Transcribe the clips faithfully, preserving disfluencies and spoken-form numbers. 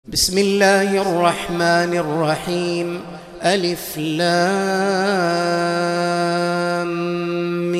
بسم الله الرحمن الرحيم. ألف لام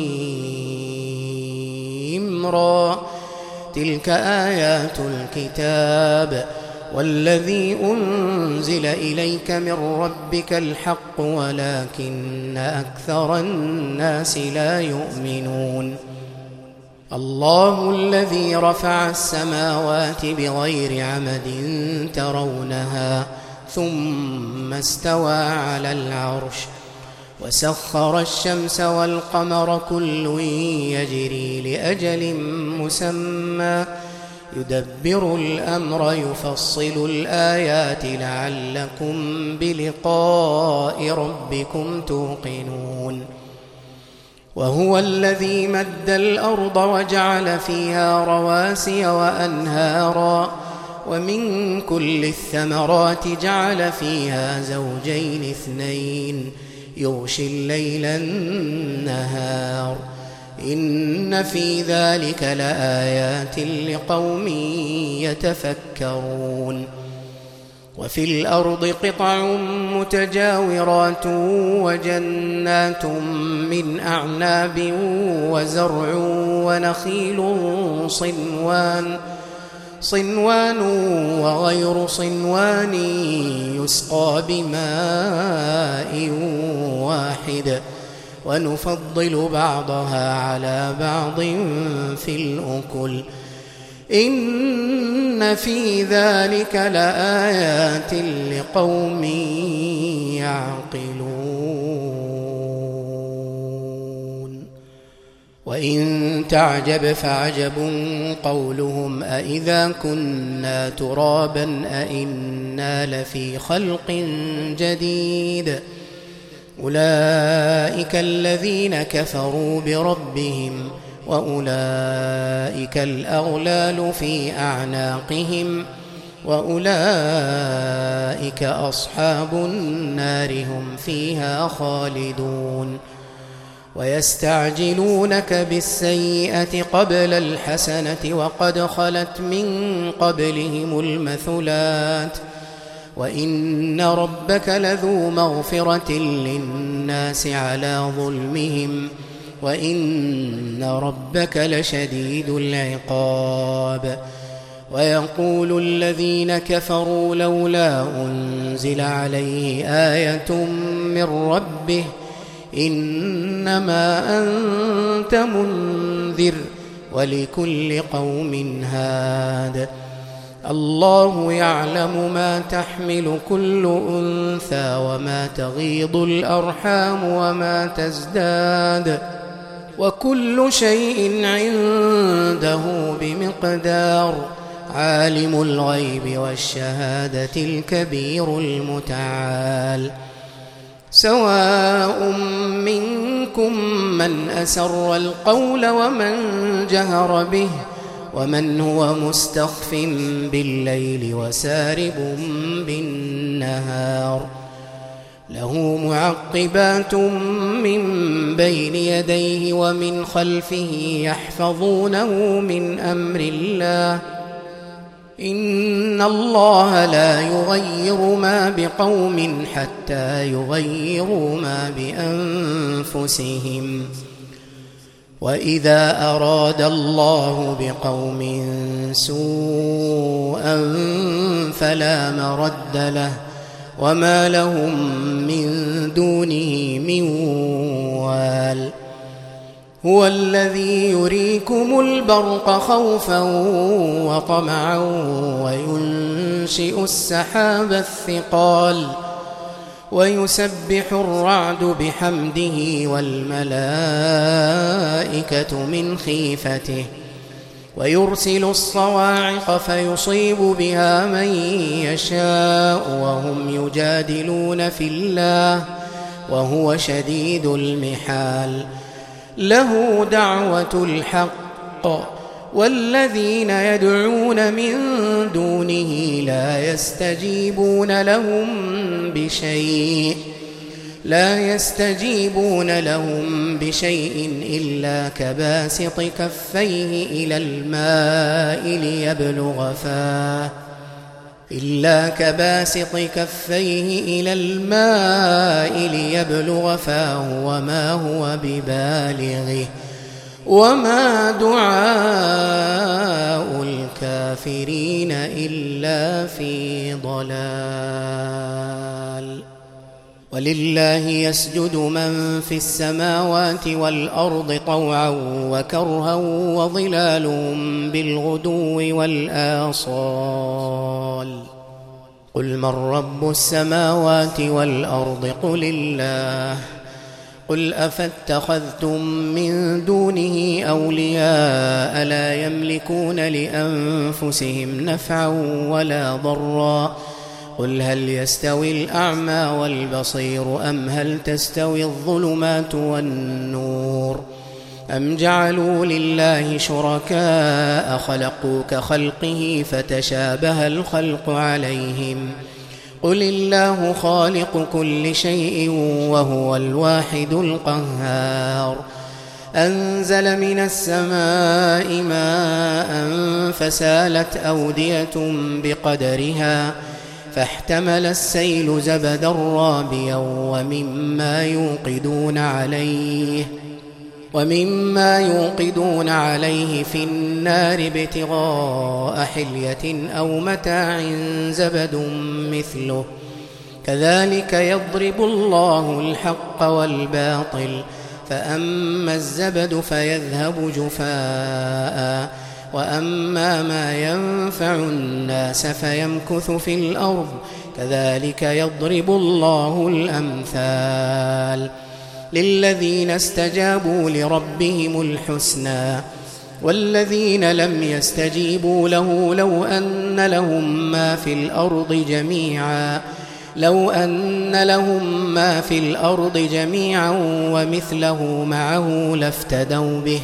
ميم را. تلك آيات الكتاب والذي أنزل إليك من ربك الحق ولكن أكثر الناس لا يؤمنون. الله الذي رفع السماوات بغير عمد ترونها ثم استوى على العرش وسخر الشمس والقمر كل يجري لأجل مسمى يدبر الأمر يفصل الآيات لعلكم بلقاء ربكم توقنون. وهو الذي مد الأرض وجعل فيها رواسي وأنهارا ومن كل الثمرات جعل فيها زوجين اثنين يغشي الليل النهار إن في ذلك لآيات لقوم يتفكرون. وفي الأرض قطع متجاورات وجنات من أعناب وزرع ونخيل صنوان صنوان وغير صنوان يسقى بماء واحد ونفضل بعضها على بعض في الأكل إن في ذلك لآيات لقوم يعقلون. وإن تعجب فعجب قولهم أإذا كنا ترابا أإنا لفي خلق جديد أولئك الذين كفروا بربهم وأولئك الأغلال في أعناقهم وأولئك أصحاب النار هم فيها خالدون. ويستعجلونك بالسيئة قبل الحسنة وقد خلت من قبلهم المثلات وإن ربك لذو مغفرة للناس على ظلمهم وإن ربك لشديد العقاب. ويقول الذين كفروا لولا أنزل عليه آية من ربه إنما أنت منذر ولكل قوم هاد الله يعلم ما تحمل كل أنثى وما تغيض الأرحام وما تزداد وكل شيء عنده بمقدار. عالم الغيب والشهادة الكبير المتعال. سواء منكم من أسر القول ومن جهر به ومن هو مستخف بالليل وسارب بالنهار له معقبات من بين يديه ومن خلفه يحفظونه من أمر الله إن الله لا يغير ما بقوم حتى يغيروا ما بأنفسهم وإذا أراد الله بقوم سوءا فلا مرد له وما لهم من دونه من وال. هو الذي يريكم البرق خوفا وطمعا وينشئ السحاب الثقال ويسبح الرعد بحمده والملائكة من خيفته ويرسل الصواعق فيصيب بها من يشاء وهم يجادلون في الله وهو شديد المحال. له دعوة الحق والذين يدعون من دونه لا يستجيبون لهم بشيء لا يستجيبون لهم بشيء إلا كباسط كفيه إلى الماء ليبلغ فاه إلا كباسط كفيه إلى الماء ليبلغ فاه وما هو ببالغه وما دعاء الكافرين إلا في ضلال. ولله يسجد من في السماوات والأرض طوعا وكرها وظلالهم بالغدو والآصال. قل من رب السماوات والأرض قل الله. قل أفاتخذتم من دونه أولياء لا يملكون لأنفسهم نفعا ولا ضرا. قل هل يستوي الأعمى والبصير أم هل تستوي الظلمات والنور أم جعلوا لله شركاء خلقوا كخلقه فتشابه الخلق عليهم. قل الله خالق كل شيء وهو الواحد القهار. أنزل من السماء ماء فسالت أودية بقدرها فاحتمل السيل زبدا رابيا ومما يوقدون عليه ومما يوقدون عليه في النار ابتغاء حلية أو متاع زبد مثله كذلك يضرب الله الحق والباطل فأما الزبد فيذهب جفاء وأما ما ينفع الناس فيمكث في الأرض كذلك يضرب الله الأمثال. للذين استجابوا لربهم الحسنى والذين لم يستجيبوا له لو أن لهم ما في الأرض جميعا لو أن لهم ما في الأرض جميعا ومثله معه لافتدوا به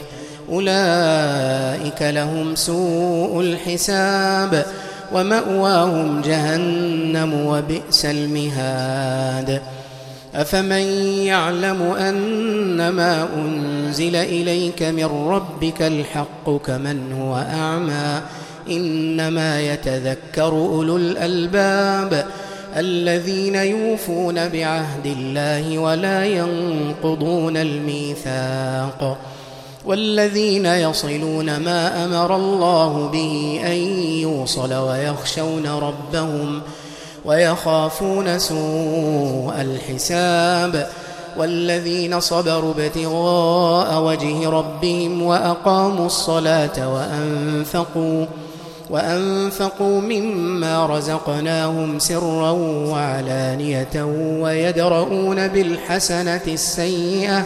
أولئك لهم سوء الحساب ومأواهم جهنم وبئس المهاد. أفمن يعلم أنما أنزل إليك من ربك الحق كمن هو أعمى إنما يتذكر أولو الألباب الذين يوفون بعهد الله ولا ينقضون الميثاق والذين يصلون ما أمر الله به أن يوصل ويخشون ربهم ويخافون سوء الحساب والذين صبروا ابتغاء وجه ربهم وأقاموا الصلاة وأنفقوا وأنفقوا مما رزقناهم سرا وعلانية ويدرؤون بالحسنة السيئة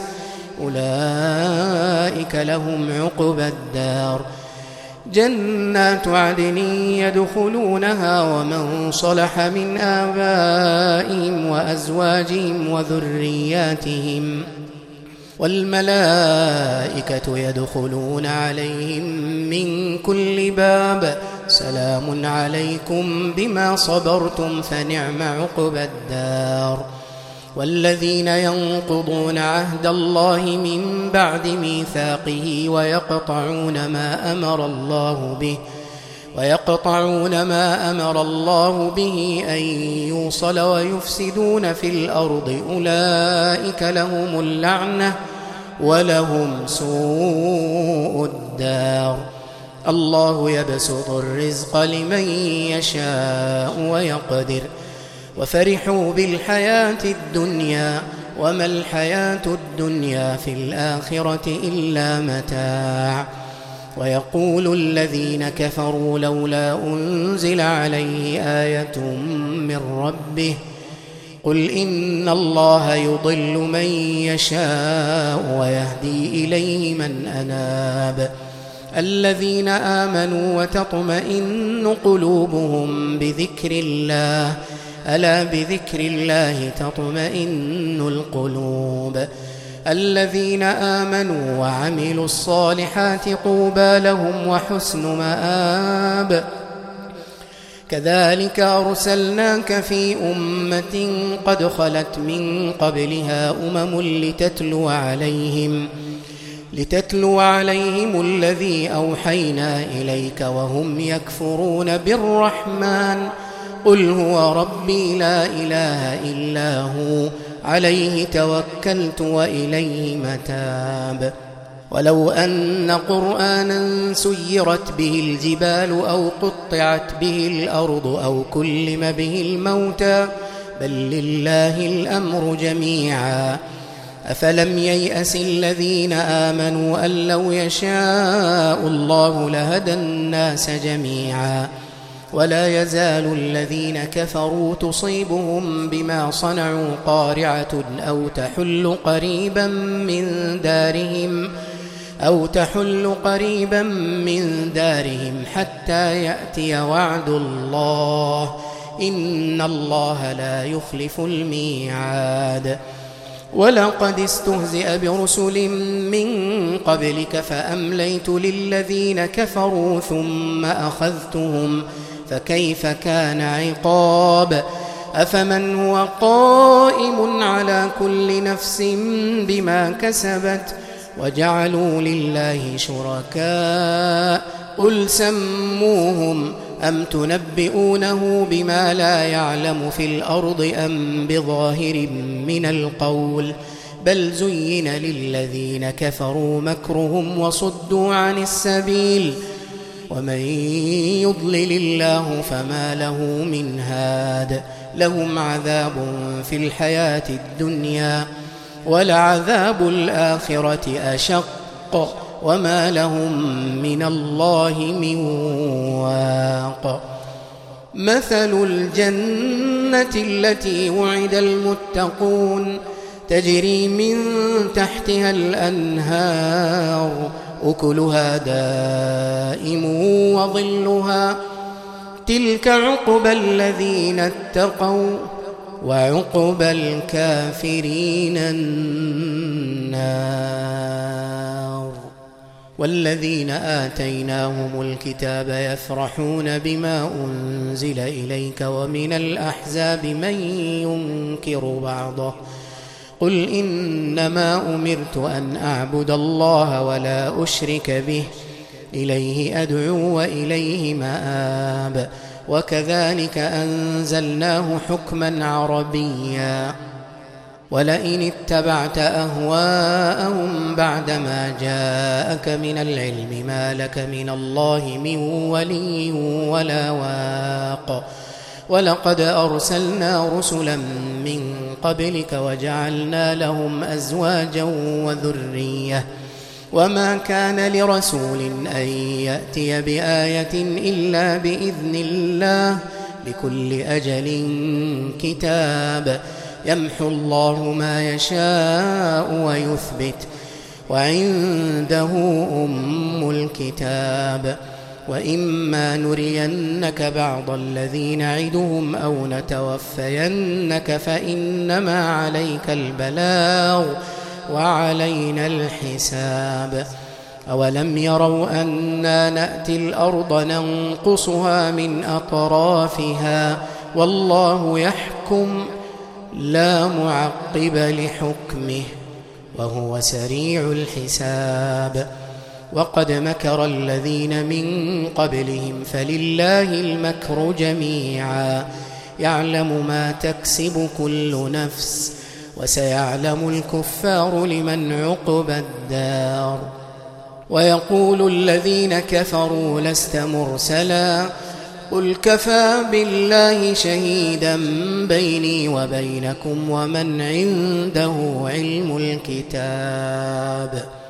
أولئك لهم عقبى الدار جنات عدن يدخلونها ومن صلح من آبائهم وأزواجهم وذرياتهم والملائكة يدخلون عليهم من كل باب سلام عليكم بما صبرتم فنعم عقبى الدار. والذين ينقضون عهد الله من بعد ميثاقه ويقطعون ما أمر الله به ويقطعون ما أمر الله به أن يوصل ويفسدون في الأرض أولئك لهم اللعنة ولهم سوء الدار. الله يبسط الرزق لمن يشاء ويقدر وفرحوا بالحياة الدنيا وما الحياة الدنيا في الآخرة إلا متاع. ويقول الذين كفروا لولا أنزل عليه آية من ربه قل إن الله يضل من يشاء ويهدي إليه من أناب الذين آمنوا وتطمئن قلوبهم بذكر الله ألا بذكر الله تطمئن القلوب الذين آمنوا وعملوا الصالحات طوبى لهم وحسن مآب. كذلك أرسلناك في أمة قد خلت من قبلها أمم لتتلو عليهم لتتلو عليهم الذي أوحينا إليك وهم يكفرون بالرحمن قل هو ربي لا إله إلا هو عليه توكلت وإليه متاب. ولو أن قرآنا سيرت به الجبال أو قطعت به الأرض أو كلم به الموتى بل لله الأمر جميعا أفلم ييأس الذين آمنوا أن لو يشاء الله لهدى الناس جميعا ولا يزال الذين كفروا تصيبهم بما صنعوا قارعة أو تحل قريبا من دارهم أو تحل قريبا من دارهم حتى يأتي وعد الله إن الله لا يخلف الميعاد. ولقد استهزئ برسل من قبلك فأمليت للذين كفروا ثم أخذتهم فكيف كان عقاب. أفمن هو قائم على كل نفس بما كسبت وجعلوا لله شركاء قل سموهم أم تنبئونه بما لا يعلم في الأرض أم بظاهر من القول بل زين للذين كفروا مكرهم وصدوا عن السبيل ومن يضلل الله فما له من هاد لهم عذاب في الحياة الدنيا ولعذاب الآخرة أشق وما لهم من الله من واق. مثل الجنة التي وعد المتقون تجري من تحتها الأنهار أكلها دائم وظلها تلك عقبى الذين اتقوا وعقبى الكافرين النار. والذين آتيناهم الكتاب يفرحون بما أنزل إليك ومن الأحزاب من ينكر بعضه قل إنما أمرت أن أعبد الله ولا أشرك به إليه أدعو وإليه مآب. وكذلك أنزلناه حكما عربيا ولئن اتبعت أهواءهم بعدما جاءك من العلم ما لك من الله من ولي ولا واق. ولقد أرسلنا رسلا من قبلك وجعلنا لهم أزواجا وذرية وما كان لرسول أن يأتي بآية إلا بإذن الله لكل أجل كتاب يمحو الله ما يشاء ويثبت وعنده أم الكتاب. وإما نرينك بعض الذي نعدهم أو نتوفينك فإنما عليك البلاغ وعلينا الحساب. أولم يروا أنا نأتي الأرض ننقصها من أطرافها والله يحكم لا معقب لحكمه وهو سريع الحساب. وقد مكر الذين من قبلهم فلله المكر جميعا يعلم ما تكسب كل نفس وسيعلم الكفار لمن عقبى الدار. ويقول الذين كفروا لست مرسلا قل كفى بالله شهيدا بيني وبينكم ومن عنده علم الكتاب.